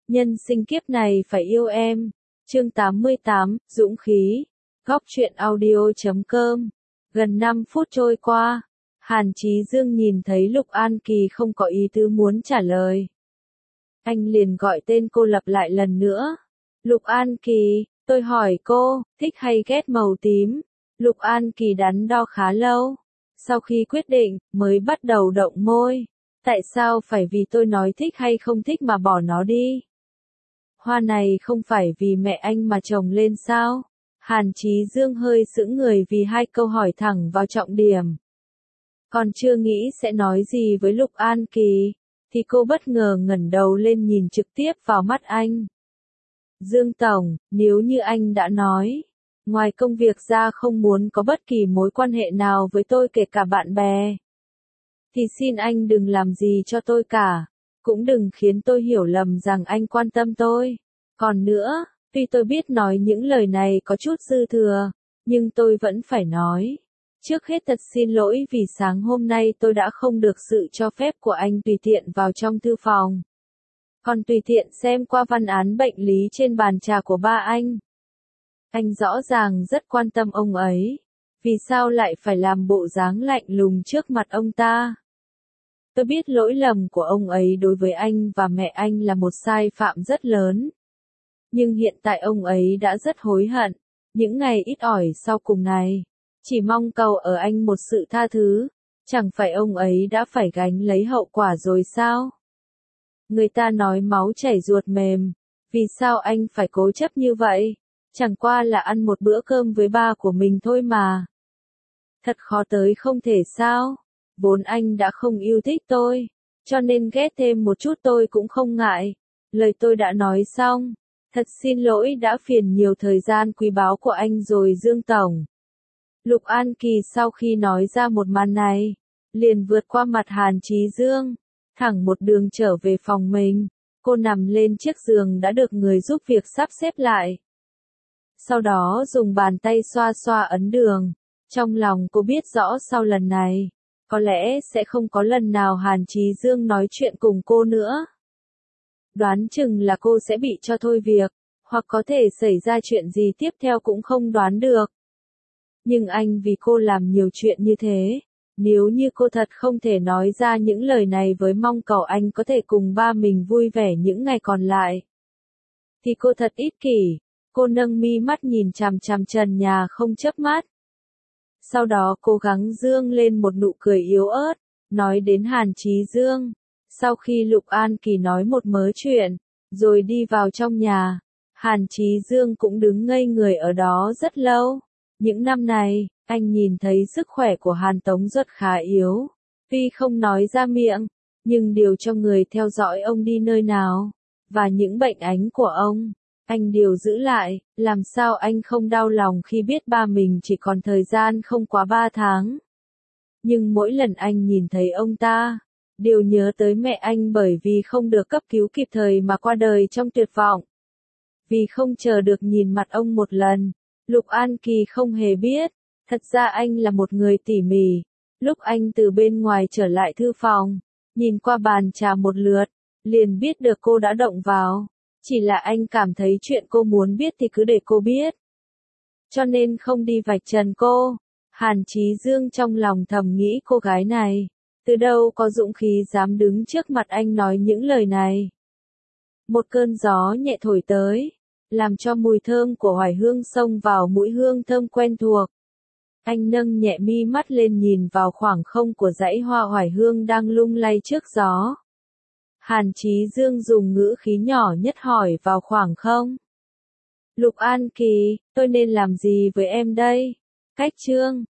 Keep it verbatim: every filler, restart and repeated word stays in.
Nhân sinh kiếp này phải yêu em. Chương tám mươi tám, Dũng khí. Góc truyện audio chấm com. Gần năm phút trôi qua, Hàn Chí Dương nhìn thấy Lục An Kỳ không có ý tứ muốn trả lời. Anh liền gọi tên cô lặp lại lần nữa. Lục An Kỳ, tôi hỏi cô, thích hay ghét màu tím? Lục An Kỳ đắn đo khá lâu. Sau khi quyết định, mới bắt đầu động môi. Tại sao phải vì tôi nói thích hay không thích mà bỏ nó đi? Hoa này không phải vì mẹ anh mà trồng lên sao? Hàn Chí Dương hơi sững người vì hai câu hỏi thẳng vào trọng điểm. Còn chưa nghĩ sẽ nói gì với Lục An Kỳ, thì cô bất ngờ ngẩng đầu lên nhìn trực tiếp vào mắt anh. Dương Tổng, nếu như anh đã nói, ngoài công việc ra không muốn có bất kỳ mối quan hệ nào với tôi kể cả bạn bè, thì xin anh đừng làm gì cho tôi cả, cũng đừng khiến tôi hiểu lầm rằng anh quan tâm tôi. Còn nữa, tuy tôi biết nói những lời này có chút dư thừa, nhưng tôi vẫn phải nói. Trước hết thật xin lỗi vì sáng hôm nay tôi đã không được sự cho phép của anh tùy tiện vào trong thư phòng. Còn tùy tiện xem qua văn án bệnh lý trên bàn trà của ba anh. Anh rõ ràng rất quan tâm ông ấy. Vì sao lại phải làm bộ dáng lạnh lùng trước mặt ông ta? Tôi biết lỗi lầm của ông ấy đối với anh và mẹ anh là một sai phạm rất lớn. Nhưng hiện tại ông ấy đã rất hối hận. Những ngày ít ỏi sau cùng này, chỉ mong cầu ở anh một sự tha thứ. Chẳng phải ông ấy đã phải gánh lấy hậu quả rồi sao? Người ta nói máu chảy ruột mềm. Vì sao anh phải cố chấp như vậy? Chẳng qua là ăn một bữa cơm với ba của mình thôi mà. Thật khó tới không thể sao? Vốn anh đã không yêu thích tôi, cho nên ghét thêm một chút tôi cũng không ngại. Lời tôi đã nói xong. Thật xin lỗi đã phiền nhiều thời gian quý báu của anh rồi Dương Tổng. Lục An Kỳ sau khi nói ra một màn này, liền vượt qua mặt Hàn Chí Dương, thẳng một đường trở về phòng mình. Cô nằm lên chiếc giường đã được người giúp việc sắp xếp lại. Sau đó dùng bàn tay xoa xoa ấn đường. Trong lòng cô biết rõ sau lần này, có lẽ sẽ không có lần nào Hàn Chí Dương nói chuyện cùng cô nữa. Đoán chừng là cô sẽ bị cho thôi việc, hoặc có thể xảy ra chuyện gì tiếp theo cũng không đoán được. Nhưng anh vì cô làm nhiều chuyện như thế, nếu như cô thật không thể nói ra những lời này với mong cầu anh có thể cùng ba mình vui vẻ những ngày còn lại, thì cô thật ích kỷ. Cô nâng mi mắt nhìn chằm chằm trần nhà không chớp mắt. Sau đó cố gắng dương lên một nụ cười yếu ớt, nói đến Hàn Chí Dương. Sau khi Lục An Kỳ nói một mớ chuyện, rồi đi vào trong nhà, Hàn Chí Dương cũng đứng ngây người ở đó rất lâu. Những năm này, anh nhìn thấy sức khỏe của Hàn Tống Duật khá yếu. Tuy không nói ra miệng, nhưng điều cho người theo dõi ông đi nơi nào, và những bệnh ánh của ông, anh đều giữ lại. Làm sao anh không đau lòng khi biết ba mình chỉ còn thời gian không quá ba tháng. Nhưng mỗi lần anh nhìn thấy ông ta, đều nhớ tới mẹ anh bởi vì không được cấp cứu kịp thời mà qua đời trong tuyệt vọng. Vì không chờ được nhìn mặt ông một lần, Lục An Kỳ không hề biết, thật ra anh là một người tỉ mỉ. Lúc anh từ bên ngoài trở lại thư phòng, nhìn qua bàn trà một lượt, liền biết được cô đã động vào. Chỉ là anh cảm thấy chuyện cô muốn biết thì cứ để cô biết. Cho nên không đi vạch trần cô. Hàn Chí Dương trong lòng thầm nghĩ cô gái này, từ đâu có dũng khí dám đứng trước mặt anh nói những lời này. Một cơn gió nhẹ thổi tới, làm cho mùi thơm của hoài hương xông vào mũi, hương thơm quen thuộc. Anh nâng nhẹ mi mắt lên nhìn vào khoảng không của dãy hoa hoài hương đang lung lay trước gió. Hàn Chí Dương dùng ngữ khí nhỏ nhất hỏi vào khoảng không. Lục An Kỳ, tôi nên làm gì với em đây? Cách chương